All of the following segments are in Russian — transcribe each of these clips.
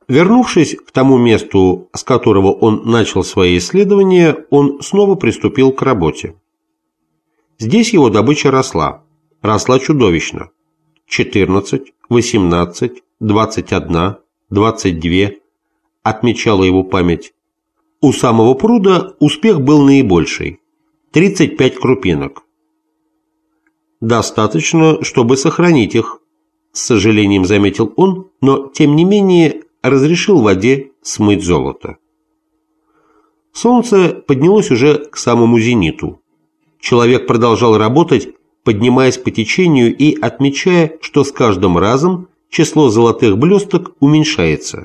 Вернувшись к тому месту, с которого он начал свои исследования, он снова приступил к работе. Здесь его добыча росла чудовищно. 14, 18, 21, 22, отмечала его память. У самого пруда успех был наибольший – 35 крупинок. «Достаточно, чтобы сохранить их», – с сожалением заметил он, но, тем не менее, разрешил воде смыть золото. Солнце поднялось уже к самому зениту. Человек продолжал работать, поднимаясь по течению и отмечая, что с каждым разом число золотых блесток уменьшается.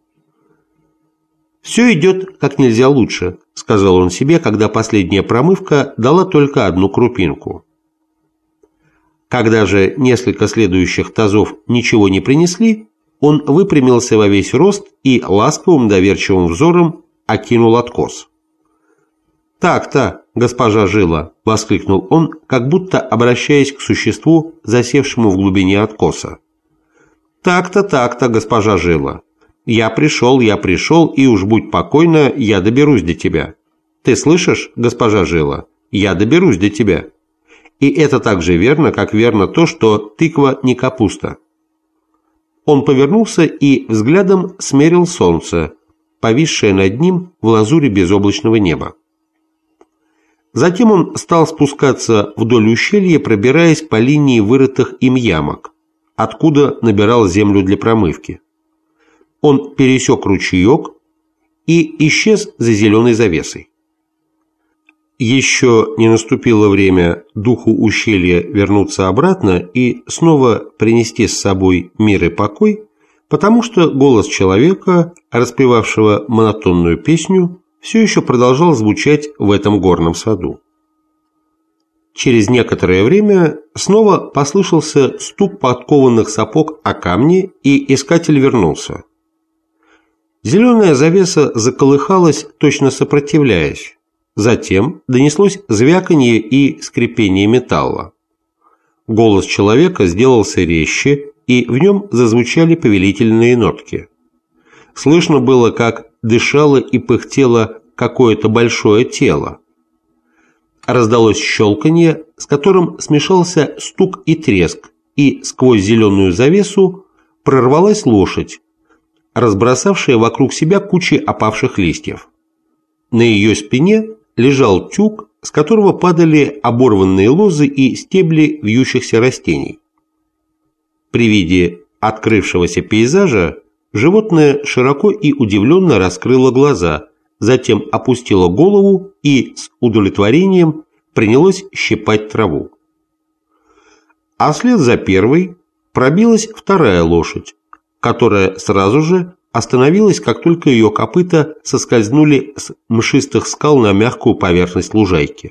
«Все идет как нельзя лучше», – сказал он себе, когда последняя промывка дала только одну крупинку. Когда же несколько следующих тазов ничего не принесли, он выпрямился во весь рост и ласковым доверчивым взором окинул откос. «Так-то, госпожа Жила!» – воскликнул он, как будто обращаясь к существу, засевшему в глубине откоса. «Так-то, госпожа Жила! Я пришел, и уж будь покойна, я доберусь до тебя. Ты слышишь, госпожа Жила? Я доберусь до тебя. И это так же верно, как верно то, что тыква не капуста». Он повернулся и взглядом смерил солнце, повисшее над ним в лазуре безоблачного неба. Затем он стал спускаться вдоль ущелья, пробираясь по линии вырытых им ямок, откуда набирал землю для промывки. Он пересек ручеек и исчез за зеленой завесой. Еще не наступило время духу ущелья вернуться обратно и снова принести с собой мир и покой, потому что голос человека, распевавшего монотонную песню, все еще продолжал звучать в этом горном саду. Через некоторое время снова послышался стук подкованных сапог о камни, и искатель вернулся. Зеленая завеса заколыхалась, точно сопротивляясь. Затем донеслось звяканье и скрипение металла. Голос человека сделался резче, и в нем зазвучали повелительные нотки. Слышно было, как дышало и пыхтело какое-то большое тело. Раздалось щелканье, с которым смешался стук и треск, и сквозь зеленую завесу прорвалась лошадь, разбросавшая вокруг себя кучи опавших листьев. На ее спине лежал тюк, с которого падали оборванные лозы и стебли вьющихся растений. При виде открывшегося пейзажа животное широко и удивленно раскрыло глаза, затем опустило голову и с удовлетворением принялось щипать траву. А вслед за первой пробилась вторая лошадь, которая сразу же остановилась, как только ее копыта соскользнули с мшистых скал на мягкую поверхность лужайки.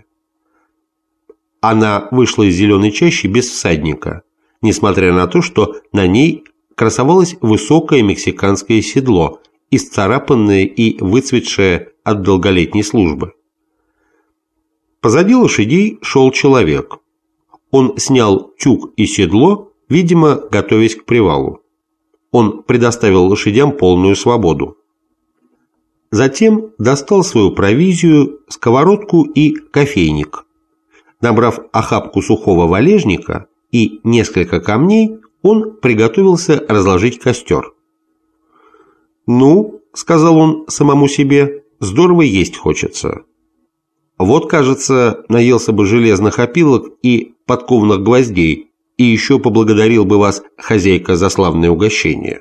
Она вышла из зеленой чащи без всадника, несмотря на то, что на ней красовалось высокое мексиканское седло, исцарапанное и выцветшее от долголетней службы. Позади лошадей шел человек. Он снял тюк и седло, видимо, готовясь к привалу. Он предоставил лошадям полную свободу. Затем достал свою провизию, сковородку и кофейник. Набрав охапку сухого валежника и несколько камней, он приготовился разложить костер. «Ну, — сказал он самому себе, — здорово есть хочется. Вот, кажется, наелся бы железных опилок и подкованных гвоздей, и еще поблагодарил бы вас, хозяйка, за славное угощение».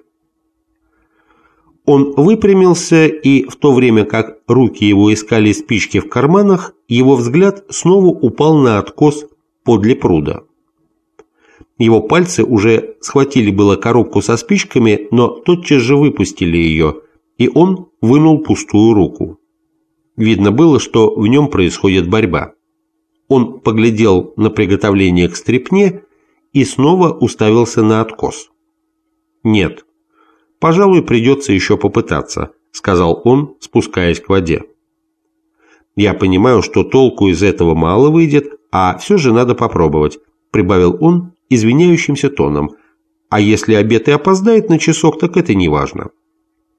Он выпрямился, и в то время как руки его искали спички в карманах, его взгляд снова упал на откос подле пруда. Его пальцы уже схватили было коробку со спичками, но тотчас же выпустили ее, и он вынул пустую руку. Видно было, что в нем происходит борьба. Он поглядел на приготовление к стряпне и снова уставился на откос. «Нет, пожалуй, придется еще попытаться», — сказал он, спускаясь к воде. «Я понимаю, что толку из этого мало выйдет, а все же надо попробовать», — прибавил он извиняющимся тоном. «А если обед и опоздает на часок, так это не важно».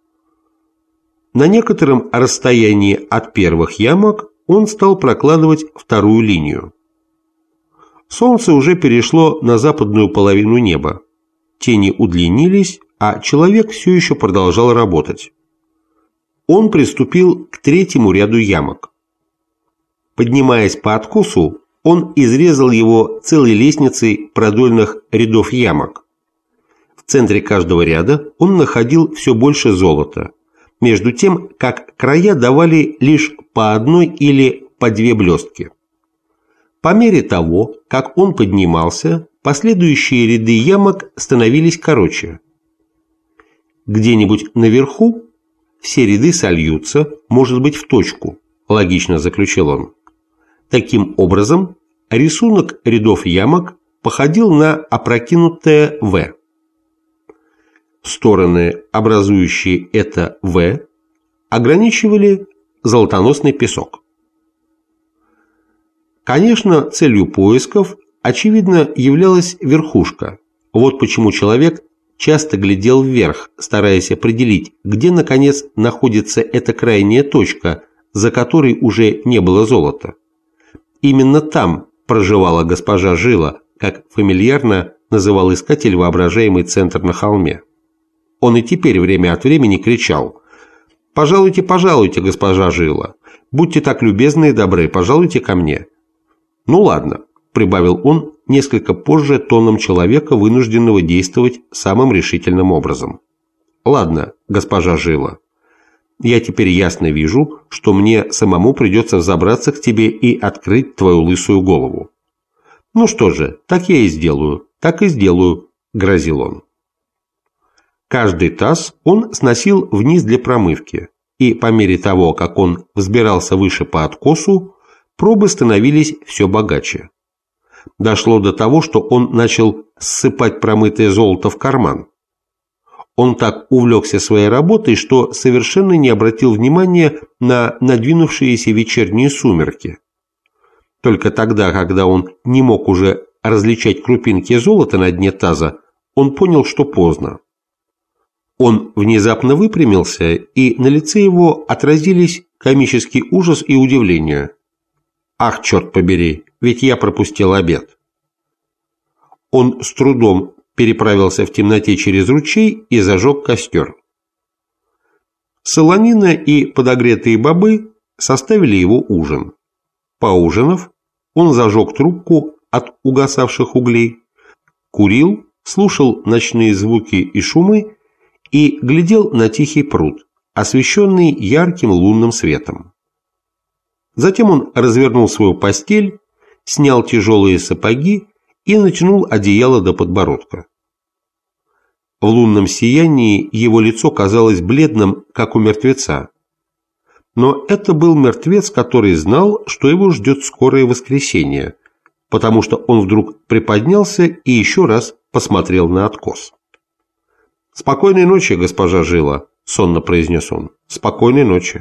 На некотором расстоянии от первых ямок он стал прокладывать вторую линию. Солнце уже перешло на западную половину неба. Тени удлинились, а человек все еще продолжал работать. Он приступил к третьему ряду ямок. Поднимаясь по откосу, он изрезал его целой лестницей продольных рядов ямок. В центре каждого ряда он находил все больше золота, между тем, как края давали лишь по одной или по две блестки. По мере того, как он поднимался, последующие ряды ямок становились короче. Где-нибудь наверху все ряды сольются, может быть, в точку, логично заключил он. Таким образом, рисунок рядов ямок походил на опрокинутое «В». Стороны, образующие это «В», ограничивали золотоносный песок. Конечно, целью поисков, очевидно, являлась верхушка. Вот почему человек часто глядел вверх, стараясь определить, где, наконец, находится эта крайняя точка, за которой уже не было золота. Именно там проживала госпожа Жила, как фамильярно называл искатель воображаемый центр на холме. Он и теперь время от времени кричал: «Пожалуйте, пожалуйте, госпожа Жила, будьте так любезны и добры, пожалуйте ко мне». «Ну ладно», – прибавил он несколько позже тоном человека, вынужденного действовать самым решительным образом. «Ладно, госпожа Жила, я теперь ясно вижу, что мне самому придется взобраться к тебе и открыть твою лысую голову». «Ну что же, так я и сделаю, так и сделаю», – грозил он. Каждый таз он сносил вниз для промывки, и по мере того, как он взбирался выше по откосу, пробы становились все богаче. Дошло до того, что он начал ссыпать промытое золото в карман. Он так увлекся своей работой, что совершенно не обратил внимания на надвинувшиеся вечерние сумерки. Только тогда, когда он не мог уже различать крупинки золота на дне таза, он понял, что поздно. Он внезапно выпрямился, и на лице его отразились комический ужас и удивление. «Ах, черт побери, ведь я пропустил обед». Он с трудом переправился в темноте через ручей и зажег костер. Солонина и подогретые бобы составили его ужин. Поужинав, он зажег трубку от угасавших углей, курил, слушал ночные звуки и шумы и глядел на тихий пруд, освещенный ярким лунным светом. Затем он развернул свою постель, снял тяжелые сапоги и натянул одеяло до подбородка. В лунном сиянии его лицо казалось бледным, как у мертвеца. Но это был мертвец, который знал, что его ждет скорое воскресенье, потому что он вдруг приподнялся и еще раз посмотрел на откос. «Спокойной ночи, госпожа Жила», — сонно произнес он. «Спокойной ночи».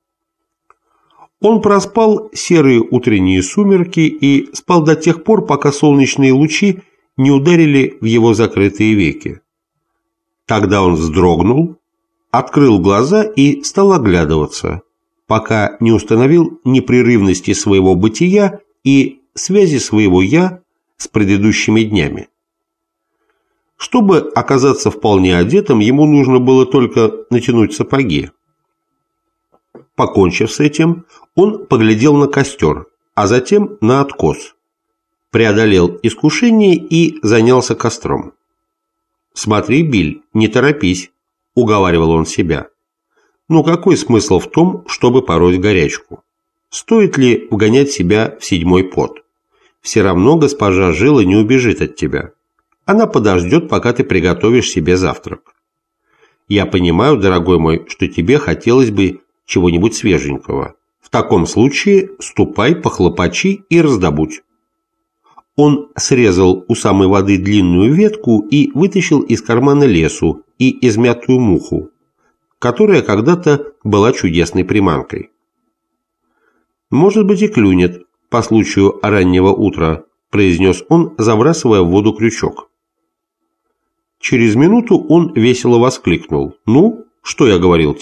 Он проспал серые утренние сумерки и спал до тех пор, пока солнечные лучи не ударили в его закрытые веки. Тогда он вздрогнул, открыл глаза и стал оглядываться, пока не установил непрерывности своего бытия и связи своего «я» с предыдущими днями. Чтобы оказаться вполне одетым, ему нужно было только натянуть сапоги. Покончив с этим, он поглядел на костер, а затем на откос, преодолел искушение и занялся костром. «Смотри, Биль, не торопись», – уговаривал он себя. «Ну какой смысл в том, чтобы пороть горячку? Стоит ли вгонять себя в седьмой пот? Все равно госпожа Жила не убежит от тебя. Она подождет, пока ты приготовишь себе завтрак. Я понимаю, дорогой мой, что тебе хотелось бы чего-нибудь свеженького. В таком случае ступай, похлопочи и раздобудь». Он срезал у самой воды длинную ветку и вытащил из кармана лесу и измятую муху, которая когда-то была чудесной приманкой. «Может быть, и клюнет по случаю раннего утра», – произнес он, забрасывая в воду крючок. Через минуту он весело воскликнул: «Ну, что я говорил тебе?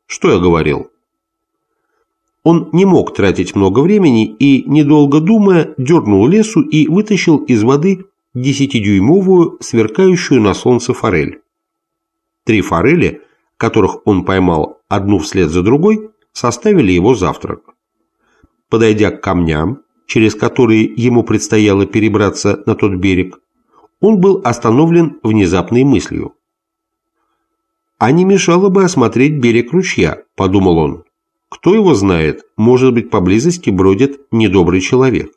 Что я говорил? Он не мог тратить много времени и, недолго думая, дернул лесу и вытащил из воды 10-дюймовую, сверкающую на солнце форель. 3 форели, которых он поймал одну вслед за другой, составили его завтрак. Подойдя к камням, через которые ему предстояло перебраться на тот берег, он был остановлен внезапной мыслью. «А не мешало бы осмотреть берег ручья», – подумал он. «Кто его знает, может быть, поблизости бродит недобрый человек».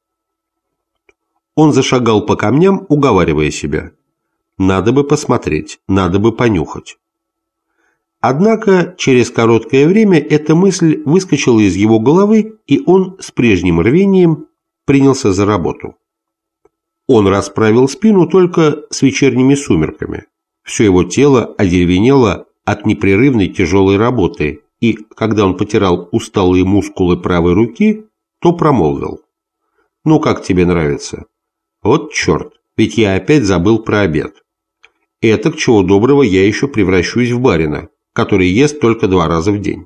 Он зашагал по камням, уговаривая себя. «Надо бы посмотреть, надо бы понюхать». Однако через короткое время эта мысль выскочила из его головы, и он с прежним рвением принялся за работу. Он расправил спину только с вечерними сумерками. Все его тело одеревенело от непрерывной тяжелой работы, и когда он потирал усталые мускулы правой руки, то промолвил: «Ну, как тебе нравится?» «Вот черт, ведь я опять забыл про обед. Этак, чего доброго, я еще превращусь в барина, который ест только 2 раза в день».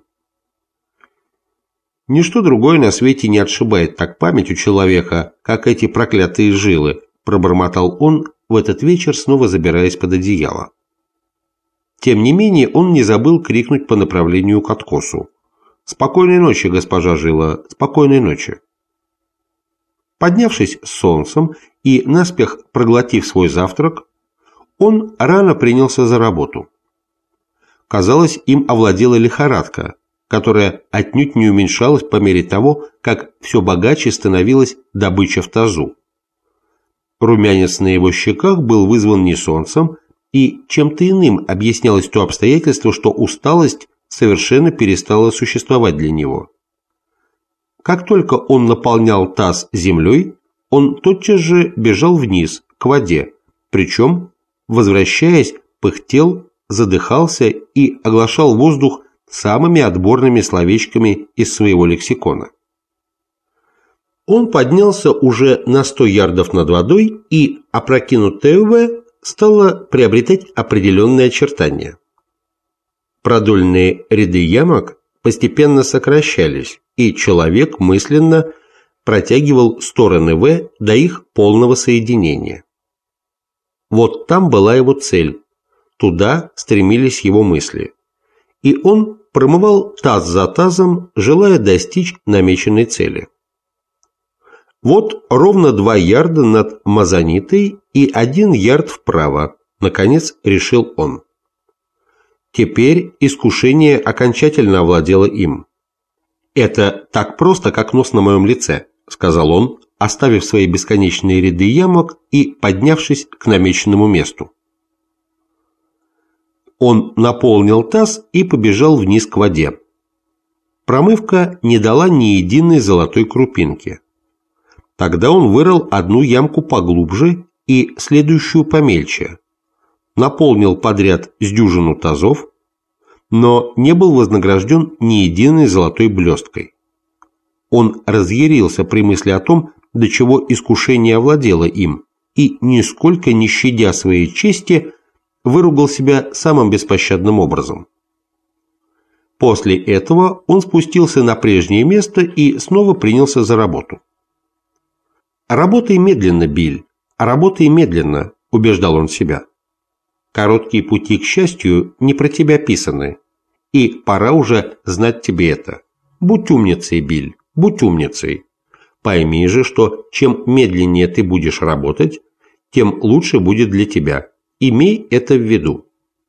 «Ничто другое на свете не отшибает так память у человека, как эти проклятые жилы», пробормотал он в этот вечер, снова забираясь под одеяло. Тем не менее, он не забыл крикнуть по направлению к откосу: «Спокойной ночи, госпожа Жила, спокойной ночи». Поднявшись с солнцем и наспех проглотив свой завтрак, он рано принялся за работу. Казалось, им овладела лихорадка, которая отнюдь не уменьшалась по мере того, как все богаче становилась добыча в тазу. Румянец на его щеках был вызван не солнцем, и чем-то иным объяснялось то обстоятельство, что усталость совершенно перестала существовать для него. Как только он наполнял таз землей, он тотчас же бежал вниз, к воде, причем, возвращаясь, пыхтел, задыхался и оглашал воздух самыми отборными словечками из своего лексикона. Он поднялся уже на 100 ярдов над водой, и опрокинутое «В» стало приобретать определенные очертания. Продольные ряды ямок постепенно сокращались, и человек мысленно протягивал стороны «В» до их полного соединения. Вот там была его цель, туда стремились его мысли, и он промывал таз за тазом, желая достичь намеченной цели. Вот ровно 2 ярда над Мазанитой и 1 ярд вправо, наконец решил он. Теперь искушение окончательно овладело им. «Это так просто, как нос на моем лице», – сказал он, оставив свои бесконечные ряды ямок и поднявшись к намеченному месту. Он наполнил таз и побежал вниз к воде. Промывка не дала ни единой золотой крупинки. Тогда он вырыл 1 ямку поглубже и следующую помельче, наполнил подряд с дюжину тазов, но не был вознагражден ни единой золотой блесткой. Он разъярился при мысли о том, до чего искушение овладело им, и, нисколько не щадя своей чести, выругал себя самым беспощадным образом. После этого он спустился на прежнее место и снова принялся за работу. «Работай медленно, Биль, работай медленно», – убеждал он себя. «Короткие пути к счастью не про тебя писаны, и пора уже знать тебе это. Будь умницей, Биль, будь умницей. Пойми же, что чем медленнее ты будешь работать, тем лучше будет для тебя. Имей это в виду».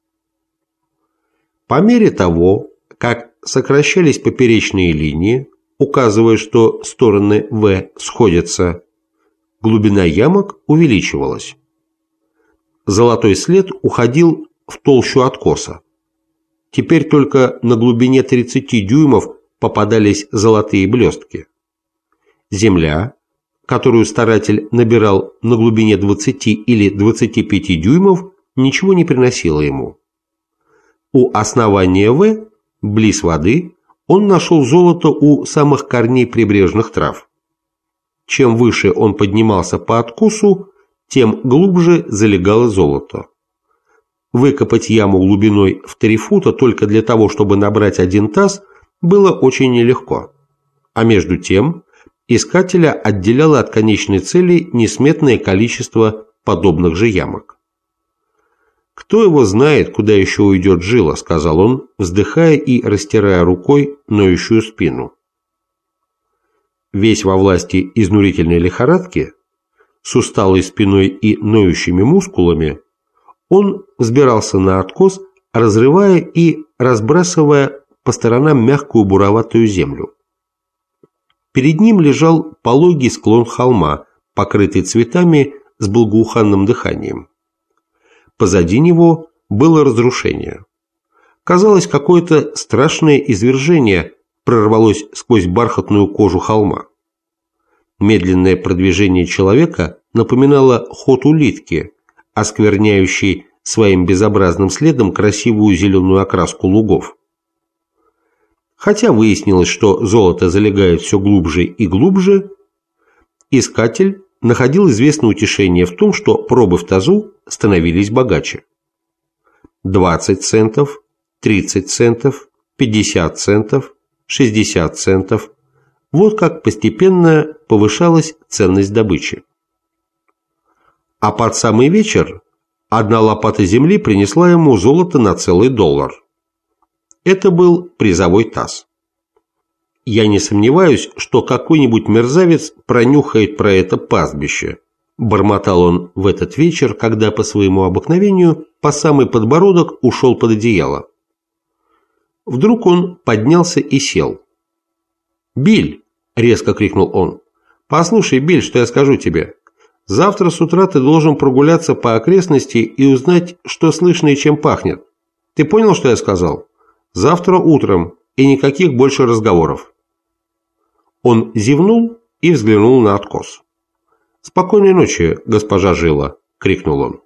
По мере того, как сокращались поперечные линии, указывая, что стороны «В» сходятся, глубина ямок увеличивалась. Золотой след уходил в толщу откоса. Теперь только на глубине 30 дюймов попадались золотые блестки. Земля, которую старатель набирал на глубине 20 или 25 дюймов, ничего не приносила ему. У основания «В», близ воды, он нашел золото у самых корней прибрежных трав. Чем выше он поднимался по откосу, тем глубже залегало золото. выкопать яму глубиной в 3 фута только для того, чтобы набрать 1 таз, было очень нелегко. А между тем искателя отделяло от конечной цели несметное количество подобных же ямок. «Кто его знает, куда еще уйдет жила», — сказал он, вздыхая и растирая рукой ноющую спину. Весь во власти изнурительной лихорадки, с усталой спиной и ноющими мускулами, он взбирался на откос, разрывая и разбрасывая по сторонам мягкую буроватую землю. Перед ним лежал пологий склон холма, покрытый цветами с благоуханным дыханием. Позади него было разрушение. Казалось, какое-то страшное извержение прорвалось сквозь бархатную кожу холма. Медленное продвижение человека напоминало ход улитки, оскверняющей своим безобразным следом красивую зеленую окраску лугов. Хотя выяснилось, что золото залегает все глубже и глубже, искатель находил известное утешение в том, что пробы в тазу становились богаче. 20 центов, 30 центов, 50 центов, 60 центов. Вот как постепенно повышалась ценность добычи. А под самый вечер 1 лопата земли принесла ему золото на целый $1. Это был призовой таз. «Я не сомневаюсь, что какой-нибудь мерзавец пронюхает про это пастбище», бормотал он в этот вечер, когда по своему обыкновению по самый подбородок ушел под одеяло. Вдруг он поднялся и сел. «Биль!» – резко крикнул он. «Послушай, Биль, что я скажу тебе. Завтра с утра ты должен прогуляться по окрестности и узнать, что слышно и чем пахнет. Ты понял, что я сказал? Завтра утром, и никаких больше разговоров». Он зевнул и взглянул на откос. «Спокойной ночи, госпожа Жила!» – крикнул он.